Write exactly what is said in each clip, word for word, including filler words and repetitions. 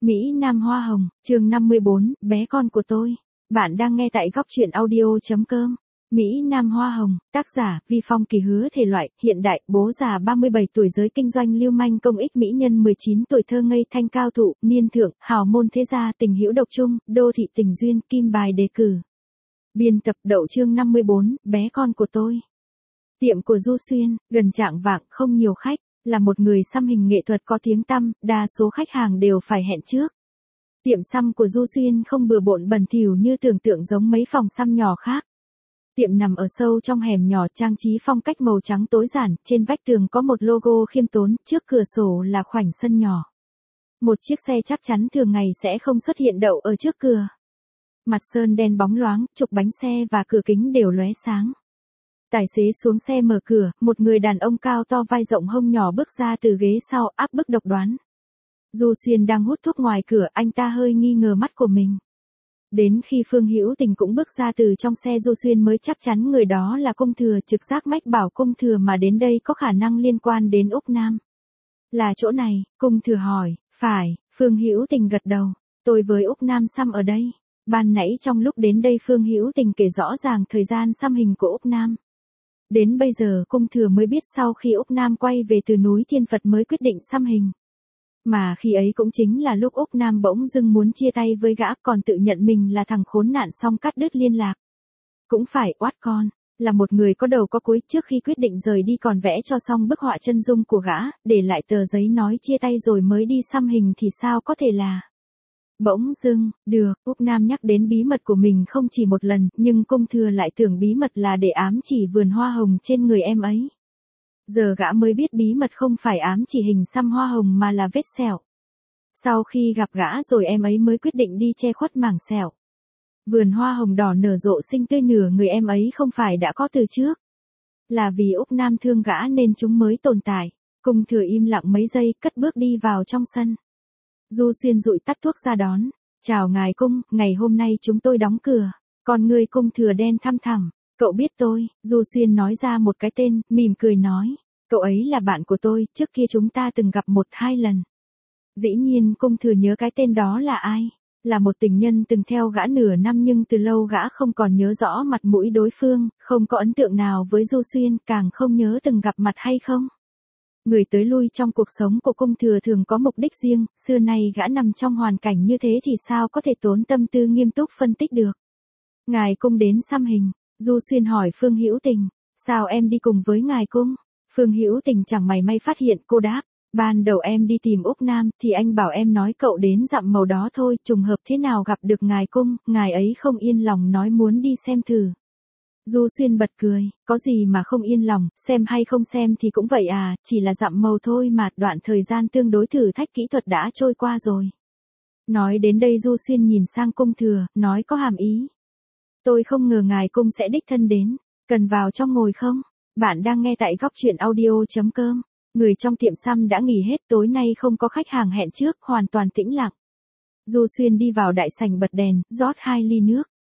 Mỹ Nam Hoa Hồng, chương năm mươi bốn, bé con của tôi. Bạn đang nghe tại góc truyện audio chấm com. Mỹ Nam Hoa Hồng, tác giả, Vi Phong Kỳ Hứa thể loại, hiện đại, bố già ba mươi bảy tuổi giới kinh doanh lưu manh công ích mỹ nhân mười chín tuổi thơ ngây thanh cao thụ, niên thượng, hào môn thế gia tình hữu độc trung, đô thị tình duyên, kim bài đề cử. Biên tập Đậu chương năm mươi bốn, bé con của tôi. Tiệm của Du Xuyên, gần trạng vạng, không nhiều khách. Là một người xăm hình nghệ thuật có tiếng tăm, đa số khách hàng đều phải hẹn trước. Tiệm xăm của Du Xuyên không bừa bộn bẩn thỉu như tưởng tượng giống mấy phòng xăm nhỏ khác. Tiệm nằm ở sâu trong hẻm nhỏ, trang trí phong cách màu trắng tối giản, trên vách tường có một logo khiêm tốn, trước cửa sổ là khoảnh sân nhỏ. Một chiếc xe chắc chắn thường ngày sẽ không xuất hiện đậu ở trước cửa. Mặt sơn đen bóng loáng, trục bánh xe và cửa kính đều lóe sáng. Tài xế xuống xe mở cửa, một người đàn ông cao to vai rộng hông nhỏ bước ra từ ghế sau, áp bức độc đoán. Du Xuyên đang hút thuốc ngoài cửa, anh ta hơi nghi ngờ mắt của mình. Đến khi Phương Hữu Tình cũng bước ra từ trong xe, Du Xuyên mới chắc chắn người đó là Cung Thừa, trực giác mách bảo Cung Thừa mà đến đây có khả năng liên quan đến Úc Nam. Là chỗ này, Cung Thừa hỏi. Phải, Phương Hữu Tình gật đầu. Tôi với Úc Nam xăm ở đây. Ban nãy trong lúc đến đây Phương Hữu Tình kể rõ ràng thời gian xăm hình của Úc Nam. Đến bây giờ Cung Thừa mới biết sau khi Úc Nam quay về từ núi Thiên Phật mới quyết định xăm hình. Mà khi ấy cũng chính là lúc Úc Nam bỗng dưng muốn chia tay với gã, còn tự nhận mình là thằng khốn nạn xong cắt đứt liên lạc. Cũng phải oát con, là một người có đầu có cuối, trước khi quyết định rời đi còn vẽ cho xong bức họa chân dung của gã, để lại tờ giấy nói chia tay rồi mới đi xăm hình thì sao có thể là... Bỗng dưng, được, Úc Nam nhắc đến bí mật của mình không chỉ một lần, nhưng Cung Thừa lại tưởng bí mật là để ám chỉ vườn hoa hồng trên người em ấy. Giờ gã mới biết bí mật không phải ám chỉ hình xăm hoa hồng mà là vết sẹo. Sau khi gặp gã rồi em ấy mới quyết định đi che khuất mảng sẹo. Vườn hoa hồng đỏ nở rộ xinh tươi nửa người em ấy không phải đã có từ trước. Là vì Úc Nam thương gã nên chúng mới tồn tại. Cung Thừa im lặng mấy giây, cất bước đi vào trong sân. Du Xuyên dụi tắt thuốc ra đón. Chào ngài Cung, ngày hôm nay chúng tôi đóng cửa. Còn người Cung Thừa đen thăm thẳm. Cậu biết tôi, Du Xuyên nói ra một cái tên, mỉm cười nói. Cậu ấy là bạn của tôi, trước kia chúng ta từng gặp một hai lần. Dĩ nhiên Cung Thừa nhớ cái tên đó là ai. Là một tình nhân từng theo gã nửa năm nhưng từ lâu gã không còn nhớ rõ mặt mũi đối phương, không có ấn tượng nào với Du Xuyên, càng không nhớ từng gặp mặt hay không. Người tới lui trong cuộc sống của Cung Thừa thường có mục đích riêng, xưa nay gã nằm trong hoàn cảnh như thế thì sao có thể tốn tâm tư nghiêm túc phân tích được. Ngài Cung đến xăm hình, Du Xuyên hỏi Phương Hữu Tình, sao em đi cùng với ngài Cung? Phương Hữu Tình chẳng mảy may phát hiện, cô đáp, ban đầu em đi tìm Úc Nam thì anh bảo em nói cậu đến dặm màu đó thôi, trùng hợp thế nào gặp được ngài Cung, ngài ấy không yên lòng nói muốn đi xem thử. Du Xuyên bật cười, có gì mà không yên lòng, xem hay không xem thì cũng vậy à, chỉ là dặm màu thôi mà, đoạn thời gian tương đối thử thách kỹ thuật đã trôi qua rồi. Nói đến đây Du Xuyên nhìn sang Cung Thừa, nói có hàm ý. Tôi không ngờ ngài Cung sẽ đích thân đến, cần vào trong ngồi không? Bạn đang nghe tại góc truyện audio chấm com. Người trong tiệm xăm đã nghỉ hết, tối nay không có khách hàng hẹn trước, hoàn toàn tĩnh lặng. Du Xuyên đi vào đại sảnh bật đèn, rót hai ly nước.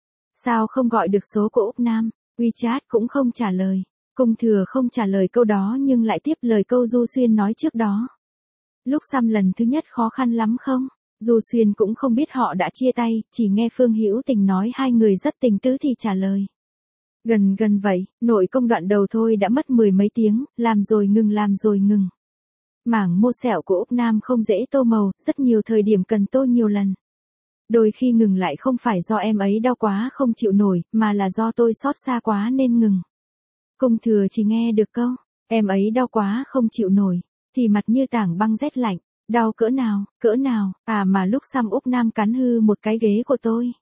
Sao không gọi được số của Úc Nam? WeChat cũng không trả lời. Cung Thừa không trả lời câu đó nhưng lại tiếp lời câu Du Xuyên nói trước đó. Lúc xăm lần thứ nhất khó khăn lắm không? Du Xuyên cũng không biết họ đã chia tay, chỉ nghe Phương Hữu Tình nói hai người rất tình tứ thì trả lời. Gần gần vậy, nội công đoạn đầu thôi đã mất mười mấy tiếng, làm rồi ngừng làm rồi ngừng. Mảng mô sẹo của Úc Nam không dễ tô màu, rất nhiều thời điểm cần tô nhiều lần. Đôi khi ngừng lại không phải do em ấy đau quá không chịu nổi, mà là do tôi xót xa quá nên ngừng. Cung Thừa chỉ nghe được câu, em ấy đau quá không chịu nổi, thì mặt như tảng băng rét lạnh, đau cỡ nào, cỡ nào, à mà lúc xăm Úc Nam cắn hư một cái ghế của tôi.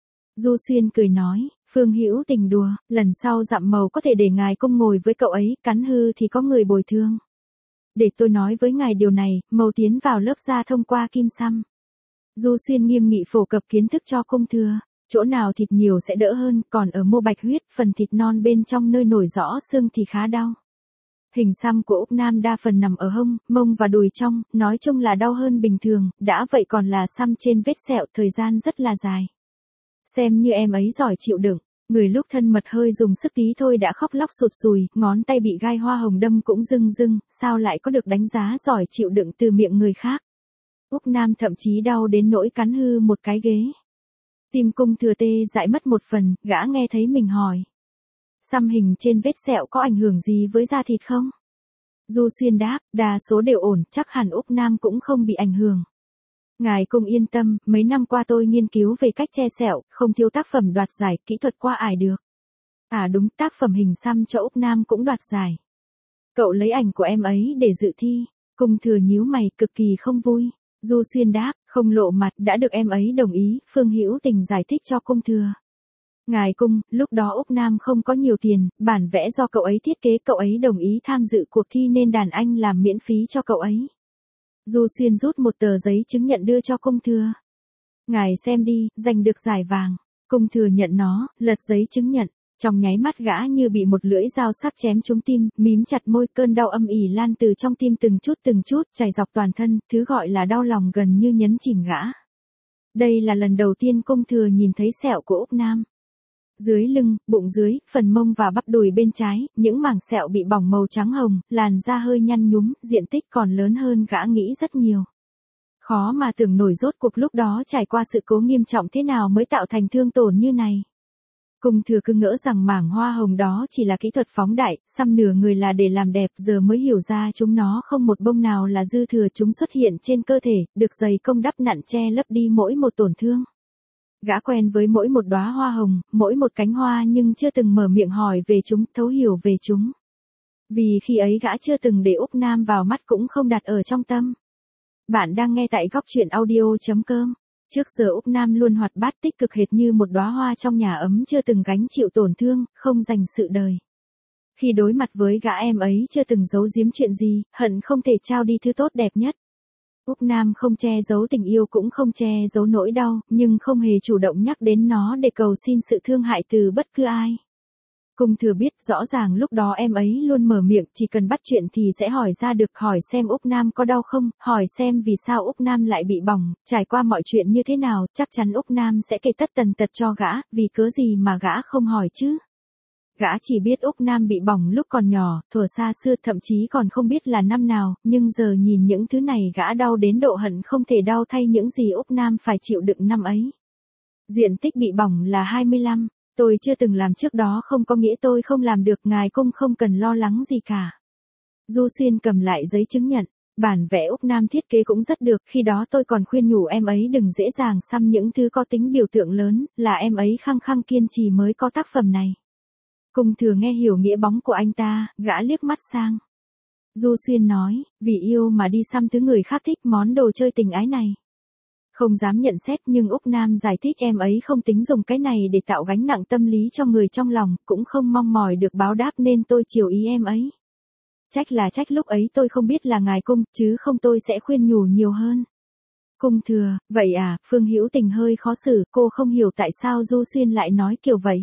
Du Xuyên cười nói, Phương Hữu Tình đùa, lần sau dặm màu có thể để ngài Cung ngồi với cậu ấy, cắn hư thì có người bồi thường. Để tôi nói với ngài điều này, màu tiến vào lớp da thông qua kim xăm. Du Xuyên nghiêm nghị phổ cập kiến thức cho Cung Thừa, chỗ nào thịt nhiều sẽ đỡ hơn, còn ở mô bạch huyết, phần thịt non bên trong nơi nổi rõ xương thì khá đau. Hình xăm của Úc Nam đa phần nằm ở hông, mông và đùi trong, nói chung là đau hơn bình thường, đã vậy còn là xăm trên vết sẹo, thời gian rất là dài. Xem như em ấy giỏi chịu đựng, người lúc thân mật hơi dùng sức tí thôi đã khóc lóc sụt sùi, ngón tay bị gai hoa hồng đâm cũng rưng rưng, sao lại có được đánh giá giỏi chịu đựng từ miệng người khác. Úc Nam thậm chí đau đến nỗi cắn hư một cái ghế. Tim Cung Thừa tê dại mất một phần, gã nghe thấy mình hỏi. Xăm hình trên vết sẹo có ảnh hưởng gì với da thịt không? Du Xuyên đáp, đa số đều ổn, chắc hẳn Úc Nam cũng không bị ảnh hưởng. Ngài Cung yên tâm, mấy năm qua tôi nghiên cứu về cách che sẹo, không thiếu tác phẩm đoạt giải, kỹ thuật qua ải được. À đúng, tác phẩm hình xăm cho Úc Nam cũng đoạt giải. Cậu lấy ảnh của em ấy để dự thi. Cung Thừa nhíu mày, cực kỳ không vui. Du Xuyên đáp, không lộ mặt, đã được em ấy đồng ý, Phương Hữu Tình giải thích cho Cung Thừa. Ngài Cung, lúc đó Úc Nam không có nhiều tiền, bản vẽ do cậu ấy thiết kế, cậu ấy đồng ý tham dự cuộc thi nên đàn anh làm miễn phí cho cậu ấy. Du Xuyên rút một tờ giấy chứng nhận đưa cho Cung Thừa. Ngài xem đi, giành được giải vàng. Cung Thừa nhận nó, lật giấy chứng nhận. Trong nháy mắt gã như bị một lưỡi dao sắc chém trúng tim, mím chặt môi, cơn đau âm ỉ lan từ trong tim từng chút từng chút, chảy dọc toàn thân, thứ gọi là đau lòng gần như nhấn chìm gã. Đây là lần đầu tiên Cung Thừa nhìn thấy sẹo của Úc Nam. Dưới lưng, bụng dưới, phần mông và bắp đùi bên trái, những mảng sẹo bị bỏng màu trắng hồng, làn da hơi nhăn nhúm, diện tích còn lớn hơn gã nghĩ rất nhiều. Khó mà tưởng nổi rốt cuộc lúc đó trải qua sự cố nghiêm trọng thế nào mới tạo thành thương tổn như này. Cung Thừa cứ ngỡ rằng mảng hoa hồng đó chỉ là kỹ thuật phóng đại, xăm nửa người là để làm đẹp, giờ mới hiểu ra chúng nó không một bông nào là dư thừa, chúng xuất hiện trên cơ thể, được dày công đắp nặn che lấp đi mỗi một tổn thương. Gã quen với mỗi một đóa hoa hồng, mỗi một cánh hoa nhưng chưa từng mở miệng hỏi về chúng, thấu hiểu về chúng. Vì khi ấy gã chưa từng để Úc Nam vào mắt cũng không đặt ở trong tâm. Bạn đang nghe tại góc truyện audio chấm com. Trước giờ Úc Nam luôn hoạt bát tích cực hệt như một đóa hoa trong nhà ấm chưa từng gánh chịu tổn thương, không dành sự đời. Khi đối mặt với gã em ấy chưa từng giấu giếm chuyện gì, hận không thể trao đi thứ tốt đẹp nhất. Úc Nam không che giấu tình yêu cũng không che giấu nỗi đau, nhưng không hề chủ động nhắc đến nó để cầu xin sự thương hại từ bất cứ ai. Cung Thừa biết rõ ràng lúc đó em ấy luôn mở miệng, chỉ cần bắt chuyện thì sẽ hỏi ra được, hỏi xem Úc Nam có đau không, hỏi xem vì sao Úc Nam lại bị bỏng, trải qua mọi chuyện như thế nào, chắc chắn Úc Nam sẽ kể tất tần tật cho gã, vì cớ gì mà gã không hỏi chứ. Gã chỉ biết Úc Nam bị bỏng lúc còn nhỏ, thuở xa xưa, thậm chí còn không biết là năm nào, nhưng giờ nhìn những thứ này gã đau đến độ hận không thể đau thay những gì Úc Nam phải chịu đựng năm ấy. Diện tích bị bỏng là hai mươi lăm. Tôi chưa từng làm trước đó không có nghĩa tôi không làm được, ngài Cung không cần lo lắng gì cả. Du Xuyên cầm lại giấy chứng nhận, bản vẽ Úc Nam thiết kế cũng rất được, khi đó tôi còn khuyên nhủ em ấy đừng dễ dàng xăm những thứ có tính biểu tượng lớn, là em ấy khăng khăng kiên trì mới có tác phẩm này. Cung Thừa nghe hiểu nghĩa bóng của anh ta, gã liếc mắt sang. Du Xuyên nói, vì yêu mà đi xăm thứ người khác thích, món đồ chơi tình ái này. Không dám nhận xét nhưng Úc Nam giải thích em ấy không tính dùng cái này để tạo gánh nặng tâm lý cho người trong lòng, cũng không mong mỏi được báo đáp nên tôi chiều ý em ấy. Trách là trách lúc ấy tôi không biết là ngài Cung, chứ không tôi sẽ khuyên nhủ nhiều hơn. Cung Thừa, vậy à, Phương Hữu Tình hơi khó xử, cô không hiểu tại sao Du Xuyên lại nói kiểu vậy.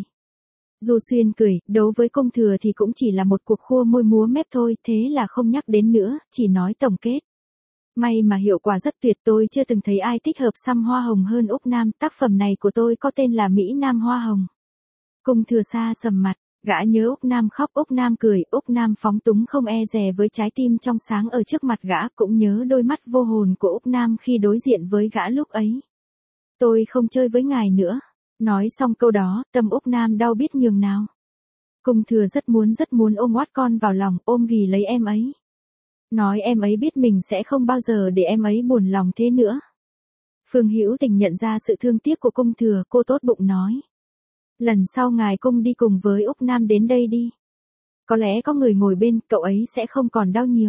Du Xuyên cười, đấu với Cung Thừa thì cũng chỉ là một cuộc khua môi múa mép thôi, thế là không nhắc đến nữa, chỉ nói tổng kết. May mà hiệu quả rất tuyệt, tôi chưa từng thấy ai thích hợp xăm hoa hồng hơn Úc Nam, tác phẩm này của tôi có tên là Mỹ Nam Hoa Hồng. Cung Thừa xa sầm mặt, gã nhớ Úc Nam khóc, Úc Nam cười, Úc Nam phóng túng không e dè với trái tim trong sáng ở trước mặt gã, cũng nhớ đôi mắt vô hồn của Úc Nam khi đối diện với gã lúc ấy. Tôi không chơi với ngài nữa. Nói xong câu đó, tâm Úc Nam đau biết nhường nào. Cung Thừa rất muốn rất muốn ôm oát con vào lòng, ôm ghì lấy em ấy. Nói em ấy biết mình sẽ không bao giờ để em ấy buồn lòng thế nữa. Phương Hữu Tình nhận ra sự thương tiếc của Cung Thừa, cô tốt bụng nói. Lần sau ngài Cung đi cùng với Úc Nam đến đây đi. Có lẽ có người ngồi bên, cậu ấy sẽ không còn đau nhiều.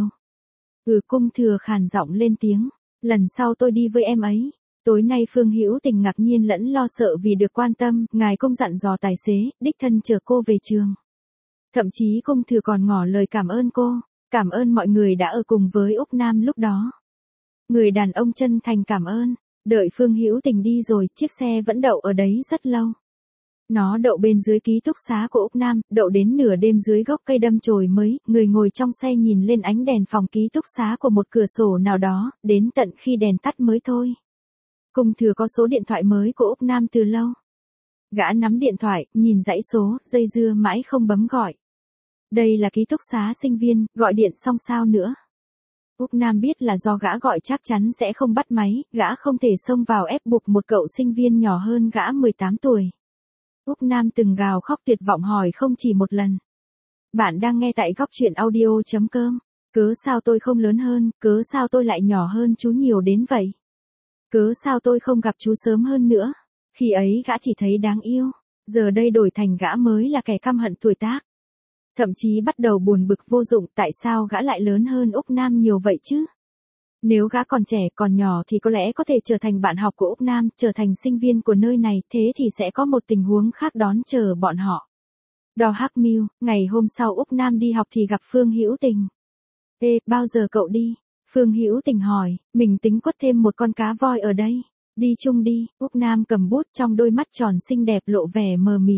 Ừ, Cung Thừa khàn giọng lên tiếng. Lần sau tôi đi với em ấy. Tối nay Phương Hữu Tình ngạc nhiên lẫn lo sợ vì được quan tâm, ngài Cung dặn dò tài xế, đích thân chở cô về trường. Thậm chí Cung Thừa còn ngỏ lời cảm ơn cô, cảm ơn mọi người đã ở cùng với Úc Nam lúc đó. Người đàn ông chân thành cảm ơn, đợi Phương Hữu Tình đi rồi, chiếc xe vẫn đậu ở đấy rất lâu. Nó đậu bên dưới ký túc xá của Úc Nam, đậu đến nửa đêm dưới gốc cây đâm chồi mới, người ngồi trong xe nhìn lên ánh đèn phòng ký túc xá của một cửa sổ nào đó, đến tận khi đèn tắt mới thôi. Cung Thừa có số điện thoại mới của Úc Nam từ lâu. Gã nắm điện thoại, nhìn dãy số, dây dưa mãi không bấm gọi. Đây là ký túc xá sinh viên, gọi điện xong sao nữa. Úc Nam biết là do gã gọi chắc chắn sẽ không bắt máy, gã không thể xông vào ép buộc một cậu sinh viên nhỏ hơn gã mười tám tuổi. Úc Nam từng gào khóc tuyệt vọng hỏi không chỉ một lần. Bạn đang nghe tại góc truyện audio.com. Cớ sao tôi không lớn hơn, cớ sao tôi lại nhỏ hơn chú nhiều đến vậy? Cớ sao tôi không gặp chú sớm hơn nữa? Khi ấy gã chỉ thấy đáng yêu, giờ đây đổi thành gã mới là kẻ căm hận tuổi tác. Thậm chí bắt đầu buồn bực vô dụng tại sao gã lại lớn hơn Úc Nam nhiều vậy chứ? Nếu gã còn trẻ còn nhỏ thì có lẽ có thể trở thành bạn học của Úc Nam, trở thành sinh viên của nơi này, thế thì sẽ có một tình huống khác đón chờ bọn họ. Đò Hắc Mill, ngày hôm sau Úc Nam đi học thì gặp Phương Hữu Tình. Ê, bao giờ cậu đi? Phương Hữu Tình hỏi, mình tính quất thêm một con cá voi ở đây. Đi chung đi, Úc Nam cầm bút trong đôi mắt tròn xinh đẹp lộ vẻ mờ mịt.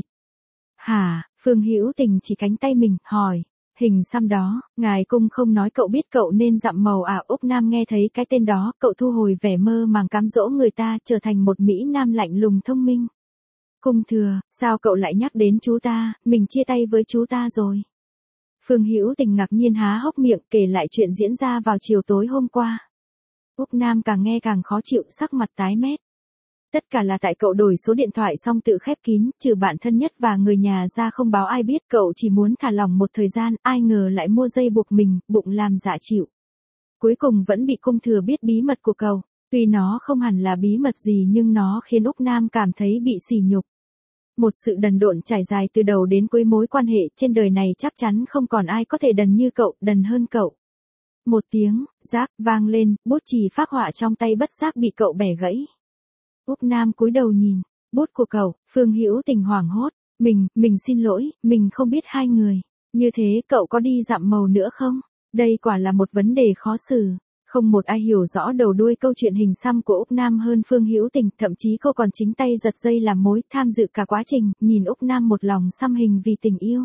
Hả, Phương Hữu Tình chỉ cánh tay mình, hỏi, hình xăm đó, ngài cung không nói cậu biết cậu nên dặm màu à? Úc Nam nghe thấy cái tên đó, cậu thu hồi vẻ mơ màng cám dỗ người ta, trở thành một Mỹ Nam lạnh lùng thông minh. Cung thừa, sao cậu lại nhắc đến chú ta, mình chia tay với chú ta rồi. Phương Hữu Tình ngạc nhiên há hốc miệng kể lại chuyện diễn ra vào chiều tối hôm qua. Úc Nam càng nghe càng khó chịu, sắc mặt tái mét. Tất cả là tại cậu đổi số điện thoại xong tự khép kín, trừ bạn thân nhất và người nhà ra không báo ai biết, cậu chỉ muốn thả lỏng một thời gian, ai ngờ lại mua dây buộc mình, bụng làm dạ chịu. Cuối cùng vẫn bị cung thừa biết bí mật của cậu, tuy nó không hẳn là bí mật gì nhưng nó khiến Úc Nam cảm thấy bị sỉ nhục. Một sự đần độn trải dài từ đầu đến cuối mối quan hệ trên đời này chắc chắn không còn ai có thể đần như cậu, đần hơn cậu. Một tiếng, rác, vang lên, bút chì phác họa trong tay bất giác bị cậu bẻ gãy. Úc Nam cúi đầu nhìn, bút của cậu, Phương Hữu Tình hoảng hốt, mình, mình xin lỗi, mình không biết hai người. Như thế cậu có đi dặm màu nữa không? Đây quả là một vấn đề khó xử. Không một ai hiểu rõ đầu đuôi câu chuyện hình xăm của Úc Nam hơn Phương Hữu Tình, thậm chí cô còn chính tay giật dây làm mối, tham dự cả quá trình, nhìn Úc Nam một lòng xăm hình vì tình yêu.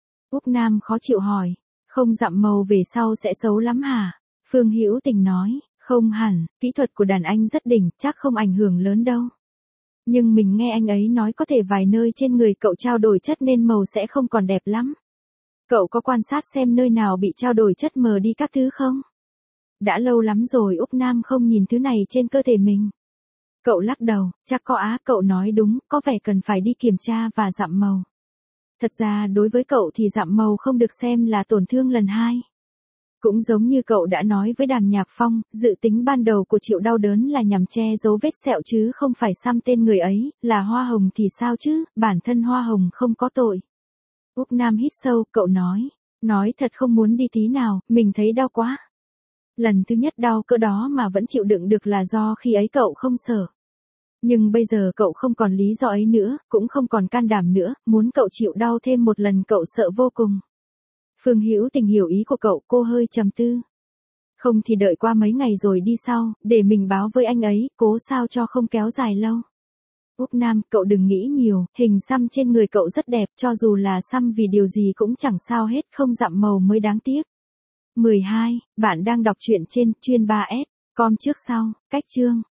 Úc Nam khó chịu hỏi, không dặm màu về sau sẽ xấu lắm hả? Phương Hữu Tình nói, không hẳn, kỹ thuật của đàn anh rất đỉnh, chắc không ảnh hưởng lớn đâu. Nhưng mình nghe anh ấy nói có thể vài nơi trên người cậu trao đổi chất nên màu sẽ không còn đẹp lắm. Cậu có quan sát xem nơi nào bị trao đổi chất mờ đi các thứ không? Đã lâu lắm rồi Úc Nam không nhìn thứ này trên cơ thể mình. Cậu lắc đầu, chắc có á, cậu nói đúng, có vẻ cần phải đi kiểm tra và dặm màu. Thật ra đối với cậu thì dặm màu không được xem là tổn thương lần hai. Cũng giống như cậu đã nói với Đàm Nhạc Phong, dự tính ban đầu của Triệu đau đớn là nhằm che giấu vết sẹo chứ không phải xăm tên người ấy, là Hoa Hồng thì sao chứ, bản thân Hoa Hồng không có tội. Úc Nam hít sâu, cậu nói, nói thật không muốn đi tí nào, mình thấy đau quá. Lần thứ nhất đau cỡ đó mà vẫn chịu đựng được là do khi ấy cậu không sợ. Nhưng bây giờ cậu không còn lý do ấy nữa, cũng không còn can đảm nữa, muốn cậu chịu đau thêm một lần cậu sợ vô cùng. Phương Hữu Tình hiểu ý của cậu, cô hơi trầm tư. Không thì đợi qua mấy ngày rồi đi sau, để mình báo với anh ấy, cố sao cho không kéo dài lâu. Úc Nam, cậu đừng nghĩ nhiều, hình xăm trên người cậu rất đẹp, cho dù là xăm vì điều gì cũng chẳng sao hết, không dặm màu mới đáng tiếc. mười hai, bạn đang đọc truyện trên chuyên ba S, com trước sau, cách chương.